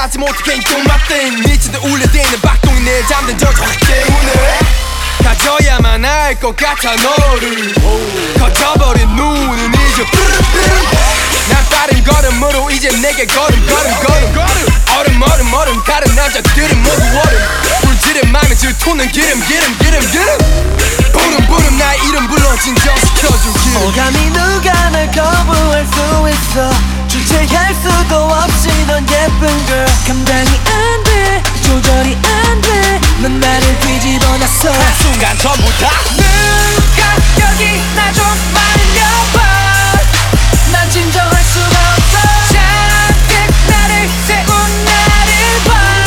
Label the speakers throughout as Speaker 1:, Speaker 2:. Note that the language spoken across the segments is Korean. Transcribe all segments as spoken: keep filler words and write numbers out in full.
Speaker 1: 하지 못해 can't do my thing 미치듯 울려대는 박동이 내 잠든 저주기 때문에 가져야만 할 것 같아 너를 커져버린 눈은 이제 난 빠른 걸음으로 이제 내게 걸음 걸음 걸음 얼음 얼음 얼음 다른 남자들은 모두 얼음 불지른 맘에 질투는 기름 기름 기름 기름 부름 부름 나의 이름 불러 진정시켜줄 기름
Speaker 2: 오감이 누가 날 거부할 수 있어 주체할 수도 없이 넌 예쁜 girl 감당이 안 돼 조절이 안 돼 넌 나를 뒤집어놨어
Speaker 3: 한순간 전부 다
Speaker 2: 누가 여기 나 좀 말려봐 난 진정할 수가 없어 잔뜩 나를 세운 나를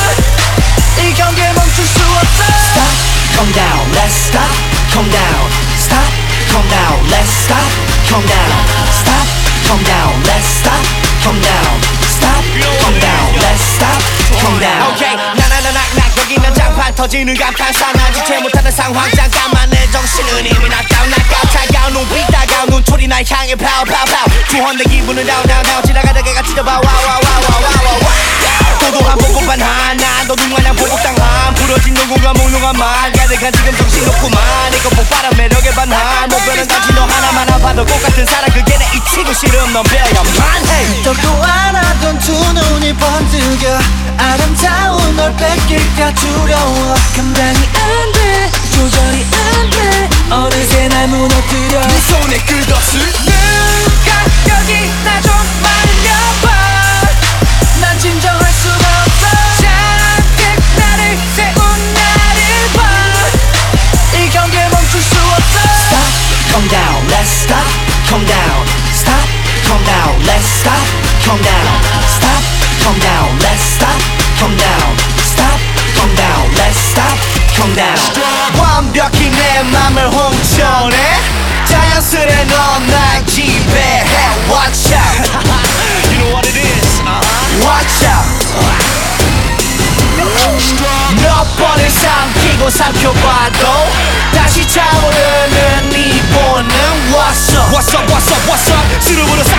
Speaker 2: 봐이 경기에 멈출 수 없어
Speaker 3: Stop, calm down, let's stop, calm down Stop, calm down, let's stop, calm down Stop, calm down, let's stop, calm down Stop, calm down, let's stop, calm down
Speaker 4: Okay, 나나나낙낙 여기는 장판 터지는 간판 사나지체 못하는 상황 잠깐만 내 정신은 이미 낙다운 낙다운 차가운 눈빛 따가운 눈초리 날 향해 파워 파워 파워 주헌 내 기분은 다운 다운 다운 지나가다가 찢어봐 와와와와와와와 도도한 보고만 하나 너도 마냥 보복당함 부러진 누군가 몽롱한 말 가득한 지금 정신없구만 이거 폭발한 매력의 반한 못 변한 단지 너 하나만 봐도 똑같은 사랑 그게 내 이치고 싫음 넌 배워야만 해
Speaker 2: 떡도 알아둔 두 눈이 번뜩여 아름다운 널 뺏길까 두려워 감당이 안 돼 조절이 안 돼 어느새 날 무너뜨려
Speaker 1: 네 손에 끝없을
Speaker 2: 누가 여기 나 좀 말려봐 난 진정할 수가 없어 잔뜩 나를 세운 나를 봐이 경기에 멈출 수 없어
Speaker 3: Stop, calm down, let's stop, calm down Stop, calm down, let's stop, calm down Stop, calm down, let's stop, calm down Stop, calm down, let's stop, calm down
Speaker 4: 완벽히 내 맘을 훔쳐내 자연스레 넌 날 지배해 Watch out You know what it is uh-huh. Watch out 몇 번을 삼키고 삼켜봐도 다시 차오르는 네 본능 What's up What's up What's up What's up 스르르